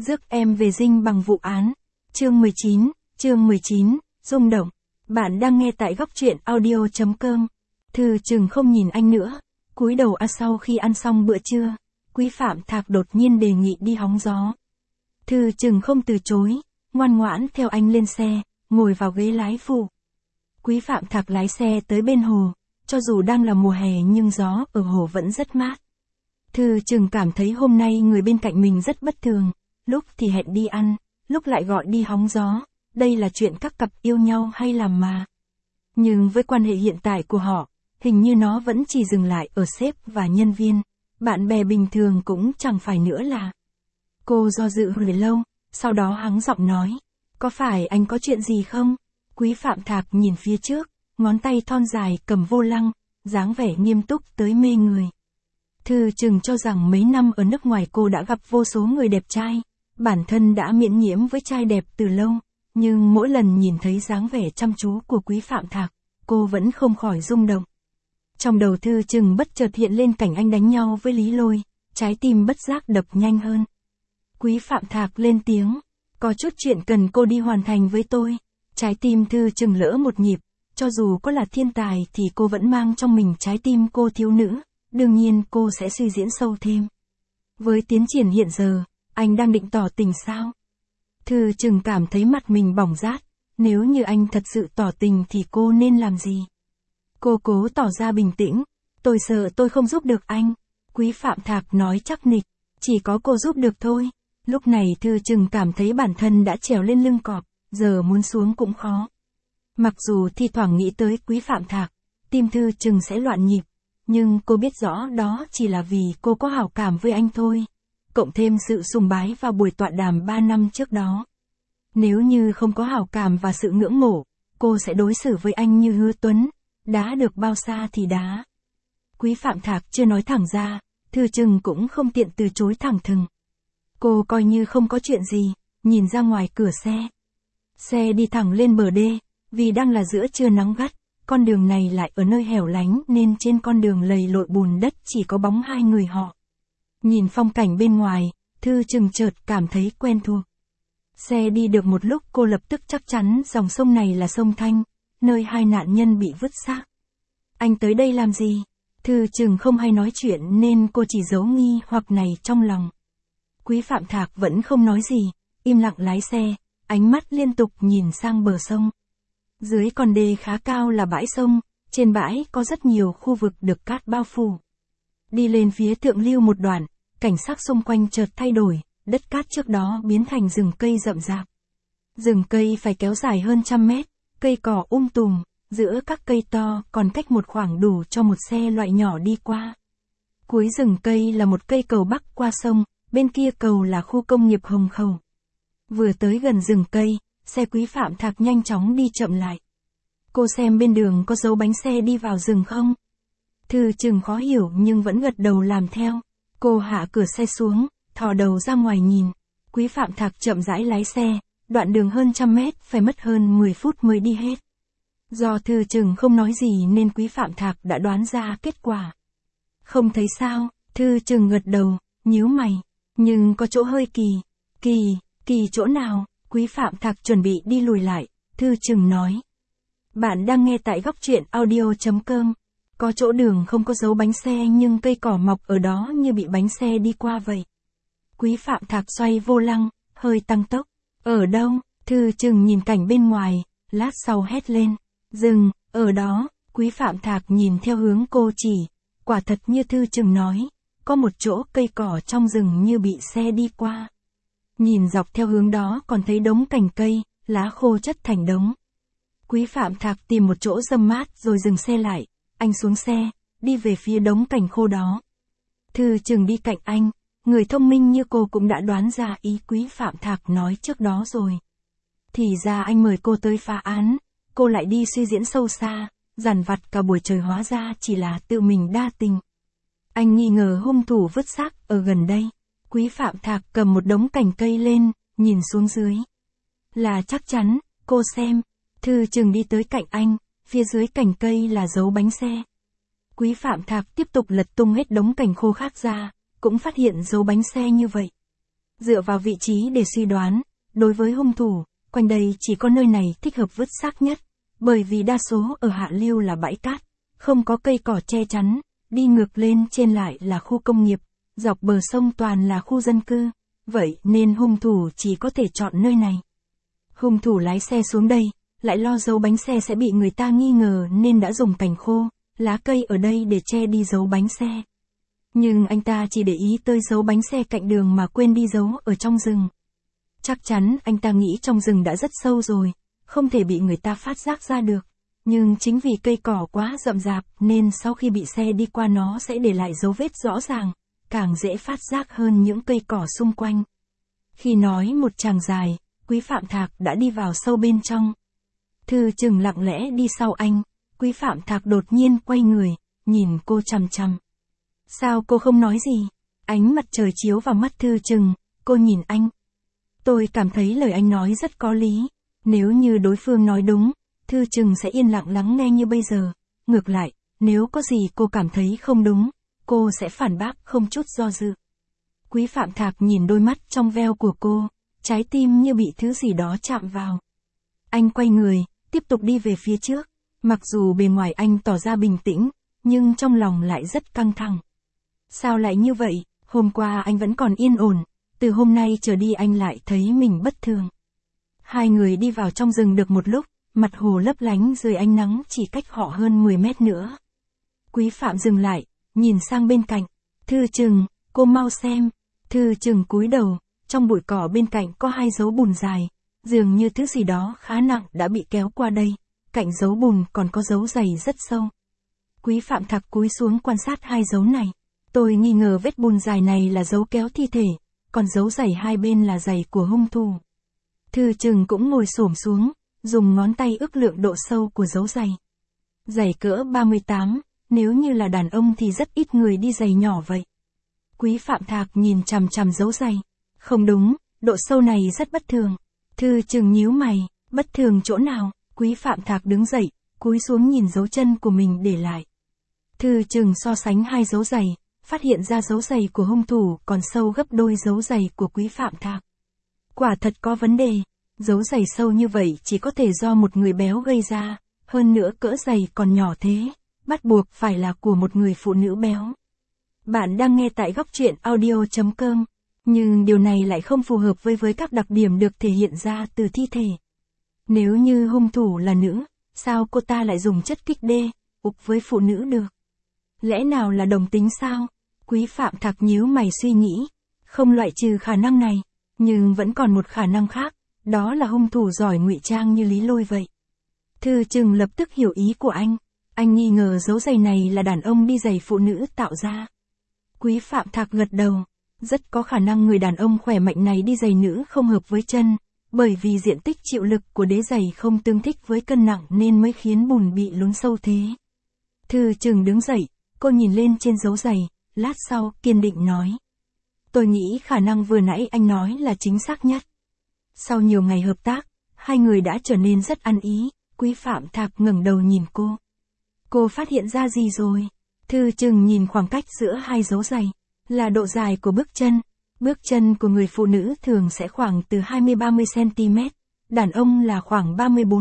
Rước em về dinh bằng vụ án. Chương 19, rung động. Bạn đang nghe tại góc truyện audio.com. Thư Trừng không nhìn anh nữa. Cúi đầu sau khi ăn xong bữa trưa, Quý Phạm Thạc đột nhiên đề nghị đi hóng gió. Thư Trừng không từ chối, ngoan ngoãn theo anh lên xe, ngồi vào ghế lái phụ. Quý Phạm Thạc lái xe tới bên hồ, cho dù đang là mùa hè nhưng gió ở hồ vẫn rất mát. Thư Trừng cảm thấy hôm nay người bên cạnh mình rất bất thường, lúc thì hẹn đi ăn, lúc lại gọi đi hóng gió, đây là chuyện các cặp yêu nhau hay làm mà. Nhưng với quan hệ hiện tại của họ, hình như nó vẫn chỉ dừng lại ở sếp và nhân viên, bạn bè bình thường cũng chẳng phải nữa là. Cô do dự hồi lâu, sau đó hắng giọng nói, có phải anh có chuyện gì không? Quý Phạm Thạc nhìn phía trước, ngón tay thon dài cầm vô lăng, dáng vẻ nghiêm túc tới mê người. Thư Trừng cho rằng mấy năm ở nước ngoài cô đã gặp vô số người đẹp trai, bản thân đã miễn nhiễm với trai đẹp từ lâu, nhưng mỗi lần nhìn thấy dáng vẻ chăm chú của Quý Phạm Thạc, cô vẫn không khỏi rung động. Trong đầu Thư Trừng bất chợt hiện lên cảnh anh đánh nhau với Lý Lôi, trái tim bất giác đập nhanh hơn. Quý Phạm Thạc lên tiếng, có chút chuyện cần cô đi hoàn thành với tôi. Trái tim Thư Trừng lỡ một nhịp, cho dù có là thiên tài thì cô vẫn mang trong mình trái tim cô thiếu nữ, đương nhiên cô sẽ suy diễn sâu thêm. Với tiến triển hiện giờ, anh đang định tỏ tình sao? Thư Trừng cảm thấy mặt mình bỏng rát, nếu như anh thật sự tỏ tình thì cô nên làm gì? Cô cố tỏ ra bình tĩnh, tôi sợ tôi không giúp được anh. Quý Phạm Thạc nói chắc nịch, chỉ có cô giúp được thôi. Lúc này Thư Trừng cảm thấy bản thân đã trèo lên lưng cọp, giờ muốn xuống cũng khó. Mặc dù thi thoảng nghĩ tới Quý Phạm Thạc, tim Thư Trừng sẽ loạn nhịp, nhưng cô biết rõ đó chỉ là vì cô có hảo cảm với anh thôi, cộng thêm sự sùng bái vào buổi tọa đàm 3 năm trước đó. Nếu như không có hảo cảm và sự ngưỡng mộ, cô sẽ đối xử với anh như Hứa Tuấn, đá được bao xa thì đá. Quý Phạm Thạc chưa nói thẳng ra, Thư Trừng cũng không tiện từ chối thẳng thừng. Cô coi như không có chuyện gì, nhìn ra ngoài cửa xe. Xe đi thẳng lên bờ đê, vì đang là giữa trưa nắng gắt, con đường này lại ở nơi hẻo lánh nên trên con đường lầy lội bùn đất chỉ có bóng hai người họ. Nhìn phong cảnh bên ngoài, Thư Trừng chợt cảm thấy quen thuộc. Xe đi được một lúc cô lập tức chắc chắn dòng sông này là sông Thanh, nơi hai nạn nhân bị vứt xác. Anh tới đây làm gì? Thư Trừng không hay nói chuyện nên cô chỉ giấu nghi hoặc này trong lòng. Quý Phạm Thạc vẫn không nói gì, im lặng lái xe, ánh mắt liên tục nhìn sang bờ sông. Dưới con đê khá cao là bãi sông, trên bãi có rất nhiều khu vực được cát bao phủ. Đi lên phía thượng lưu một đoạn, cảnh sắc xung quanh chợt thay đổi, đất cát trước đó biến thành rừng cây rậm rạp. Rừng cây phải kéo dài hơn 100 mét, cây cỏ tùm, giữa các cây to còn cách một khoảng đủ cho một xe loại nhỏ đi qua. Cuối rừng cây là một cây cầu bắc qua sông, bên kia cầu là khu công nghiệp Hồng Khẩu. Vừa tới gần rừng cây, xe Quý Phạm Thạc nhanh chóng đi chậm lại. Cô xem bên đường có dấu bánh xe đi vào rừng không? Thư Trừng khó hiểu nhưng vẫn gật đầu làm theo. Cô hạ cửa xe xuống, thò đầu ra ngoài nhìn. Quý Phạm Thạc chậm rãi lái xe, đoạn đường hơn 100 mét phải mất hơn 10 phút mới đi hết. Do Thư Trừng không nói gì nên Quý Phạm Thạc đã đoán ra kết quả. Không thấy sao? Thư Trừng gật đầu, nhíu mày. Nhưng có chỗ hơi kỳ. Kỳ chỗ nào? Quý Phạm Thạc chuẩn bị đi lùi lại, Thư Trừng nói. Bạn đang nghe tại góc truyện audio.com. Có chỗ đường không có dấu bánh xe nhưng cây cỏ mọc ở đó như bị bánh xe đi qua vậy. Quý Phạm Thạc xoay vô lăng, hơi tăng tốc. Ở đâu? Thư Trừng nhìn cảnh bên ngoài, lát sau hét lên. Rừng, ở đó. Quý Phạm Thạc nhìn theo hướng cô chỉ. Quả thật như Thư Trừng nói, có một chỗ cây cỏ trong rừng như bị xe đi qua. Nhìn dọc theo hướng đó còn thấy đống cành cây, lá khô chất thành đống. Quý Phạm Thạc tìm một chỗ râm mát rồi dừng xe lại, anh xuống xe, đi về phía đống cành khô đó. Thư Trừng đi cạnh anh, người thông minh như cô cũng đã đoán ra ý Quý Phạm Thạc nói trước đó rồi. Thì ra anh mời cô tới phá án, cô lại đi suy diễn sâu xa, dằn vặt cả buổi trời hóa ra chỉ là tự mình đa tình. Anh nghi ngờ hung thủ vứt xác ở gần đây. Quý Phạm Thạc cầm một đống cành cây lên, nhìn xuống dưới. Là chắc chắn, cô xem. Thư Trừng đi tới cạnh anh, phía dưới cành cây là dấu bánh xe. Quý Phạm Thạc tiếp tục lật tung hết đống cành khô khác ra, cũng phát hiện dấu bánh xe như vậy. Dựa vào vị trí để suy đoán, đối với hung thủ, quanh đây chỉ có nơi này thích hợp vứt xác nhất, bởi vì đa số ở hạ lưu là bãi cát, không có cây cỏ che chắn, đi ngược lên trên lại là khu công nghiệp, dọc bờ sông toàn là khu dân cư, vậy nên hung thủ chỉ có thể chọn nơi này. Hung thủ lái xe xuống đây, lại lo dấu bánh xe sẽ bị người ta nghi ngờ nên đã dùng cành khô, lá cây ở đây để che đi dấu bánh xe. Nhưng anh ta chỉ để ý tới dấu bánh xe cạnh đường mà quên đi dấu ở trong rừng. Chắc chắn anh ta nghĩ trong rừng đã rất sâu rồi, không thể bị người ta phát giác ra được. Nhưng chính vì cây cỏ quá rậm rạp nên sau khi bị xe đi qua nó sẽ để lại dấu vết rõ ràng, càng dễ phát giác hơn những cây cỏ xung quanh. Khi nói một chàng dài, Quý Phạm Thạc đã đi vào sâu bên trong. Thư Trừng lặng lẽ đi sau anh, Quý Phạm Thạc đột nhiên quay người, nhìn cô chằm chằm. Sao cô không nói gì? Ánh mặt trời chiếu vào mắt Thư Trừng, cô nhìn anh. Tôi cảm thấy lời anh nói rất có lý. Nếu như đối phương nói đúng, Thư Trừng sẽ yên lặng lắng nghe như bây giờ. Ngược lại, nếu có gì cô cảm thấy không đúng, cô sẽ phản bác không chút do dự. Quý Phạm Thạc nhìn đôi mắt trong veo của cô, trái tim như bị thứ gì đó chạm vào. Anh quay người, tiếp tục đi về phía trước. Mặc dù bề ngoài anh tỏ ra bình tĩnh, nhưng trong lòng lại rất căng thẳng. Sao lại như vậy? Hôm qua anh vẫn còn yên ổn, từ hôm nay trở đi anh lại thấy mình bất thường. Hai người đi vào trong rừng được một lúc, mặt hồ lấp lánh dưới ánh nắng chỉ cách họ hơn 10 mét nữa. Quý Phạm dừng lại, nhìn sang bên cạnh. Thư Trừng, cô mau xem. Thư Trừng cúi đầu, trong bụi cỏ bên cạnh có hai dấu bùn dài, dường như thứ gì đó khá nặng đã bị kéo qua đây, cạnh dấu bùn còn có dấu giày rất sâu. Quý Phạm Thạc cúi xuống quan sát hai dấu này. Tôi nghi ngờ vết bùn dài này là dấu kéo thi thể, còn dấu giày hai bên là giày của hung thủ. Thư Trừng cũng ngồi xổm xuống, dùng ngón tay ước lượng độ sâu của dấu giày. Giày cỡ 38, nếu như là đàn ông thì rất ít người đi giày nhỏ vậy. Quý Phạm Thạc nhìn chằm chằm dấu giày. Không đúng, độ sâu này rất bất thường. Thư Trừng nhíu mày, bất thường chỗ nào? Quý Phạm Thạc đứng dậy, cúi xuống nhìn dấu chân của mình để lại. Thư Trừng so sánh hai dấu giày, phát hiện ra dấu giày của hung thủ còn sâu gấp đôi dấu giày của Quý Phạm Thạc. Quả thật có vấn đề, dấu giày sâu như vậy chỉ có thể do một người béo gây ra, hơn nữa cỡ giày còn nhỏ thế, bắt buộc phải là của một người phụ nữ béo. Bạn đang nghe tại góc truyện audio.com, nhưng điều này lại không phù hợp với các đặc điểm được thể hiện ra từ thi thể. Nếu như hung thủ là nữ, sao cô ta lại dùng chất kích đê, ục với phụ nữ được? Lẽ nào là đồng tính sao? Quý Phạm Thạc nhíu mày suy nghĩ, không loại trừ khả năng này, nhưng vẫn còn một khả năng khác, đó là hung thủ giỏi ngụy trang như Lý Lôi vậy. Thư Trừng lập tức hiểu ý của anh nghi ngờ dấu giày này là đàn ông đi giày phụ nữ tạo ra. Quý Phạm Thạc gật đầu, rất có khả năng người đàn ông khỏe mạnh này đi giày nữ không hợp với chân, bởi vì diện tích chịu lực của đế giày không tương thích với cân nặng nên mới khiến bùn bị lún sâu thế. Thư Trừng đứng dậy, cô nhìn lên trên dấu giày, lát sau kiên định nói. Tôi nghĩ khả năng vừa nãy anh nói là chính xác nhất. Sau nhiều ngày hợp tác, hai người đã trở nên rất ăn ý. Quý Phạm Thạc ngẩng đầu nhìn cô. Cô phát hiện ra gì rồi? Thư Trừng nhìn khoảng cách giữa hai dấu giày, là độ dài của bước chân. Bước chân của người phụ nữ thường sẽ khoảng từ 20-30 cm, đàn ông là khoảng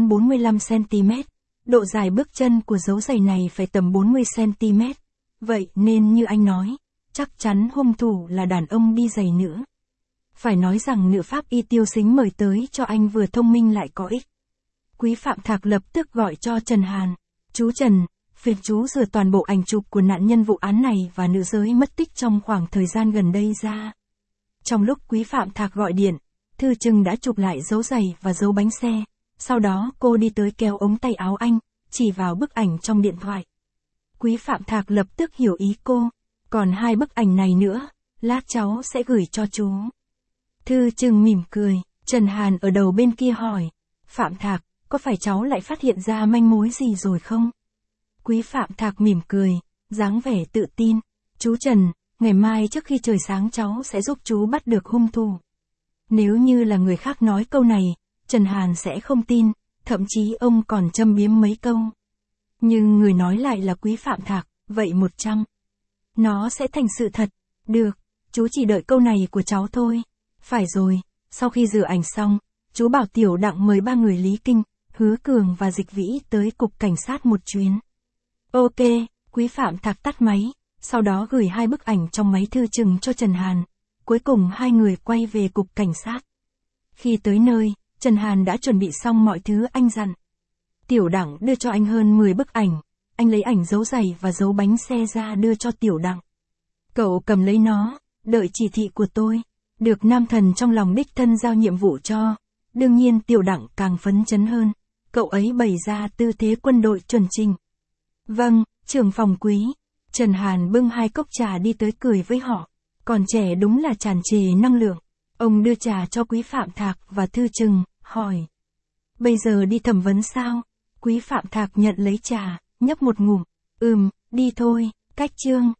34-45 cm. Độ dài bước chân của dấu giày này phải tầm 40 cm. Vậy nên như anh nói, chắc chắn hung thủ là đàn ông đi giày nữ. Phải nói rằng nữ pháp y Tiêu Sính mời tới cho anh vừa thông minh lại có ích. Quý Phạm Thạc lập tức gọi cho Trần Hàn. Chú Trần, phiền chú rửa toàn bộ ảnh chụp của nạn nhân vụ án này và nữ giới mất tích trong khoảng thời gian gần đây ra. Trong lúc Quý Phạm Thạc gọi điện, Thư Trừng đã chụp lại dấu giày và dấu bánh xe. Sau đó cô đi tới kéo ống tay áo anh, chỉ vào bức ảnh trong điện thoại. Quý Phạm Thạc lập tức hiểu ý cô. Còn hai bức ảnh này nữa, lát cháu sẽ gửi cho chú. Thư Trừng mỉm cười, Trần Hàn ở đầu bên kia hỏi. Phạm Thạc, có phải cháu lại phát hiện ra manh mối gì rồi không? Quý Phạm Thạc mỉm cười, dáng vẻ tự tin. Chú Trần, ngày mai trước khi trời sáng cháu sẽ giúp chú bắt được hung thủ. Nếu như là người khác nói câu này, Trần Hàn sẽ không tin, thậm chí ông còn châm biếm mấy câu. Nhưng người nói lại là Quý Phạm Thạc, vậy 100. Nó sẽ thành sự thật. Được, chú chỉ đợi câu này của cháu thôi. Phải rồi, sau khi rửa ảnh xong, chú bảo Tiểu Đặng mời 3 người Lý Kinh, Hứa Cường và Dịch Vĩ tới cục cảnh sát một chuyến. Ok, Quý Phạm Thạc tắt máy, sau đó gửi 2 bức ảnh trong máy thư chừng cho Trần Hàn. Cuối cùng 2 người quay về cục cảnh sát. Khi tới nơi, Trần Hàn đã chuẩn bị xong mọi thứ anh dặn. Tiểu Đặng đưa cho anh hơn 10 bức ảnh, anh lấy ảnh dấu giày và dấu bánh xe ra đưa cho Tiểu Đặng. Cậu cầm lấy nó, đợi chỉ thị của tôi. Được nam thần trong lòng đích thân giao nhiệm vụ cho. Đương nhiên Tiểu Đặng càng phấn chấn hơn. Cậu ấy bày ra tư thế quân đội chuẩn chỉnh. Vâng, trưởng phòng Quý. Trần Hàn bưng 2 cốc trà đi tới cười với họ. Còn trẻ đúng là tràn trề năng lượng. Ông đưa trà cho Quý Phạm Thạc và Thư Trừng, hỏi. Bây giờ đi thẩm vấn sao? Quý Phạm Thạc nhận lấy trà, nhấp một ngụm. Đi thôi, cách chương.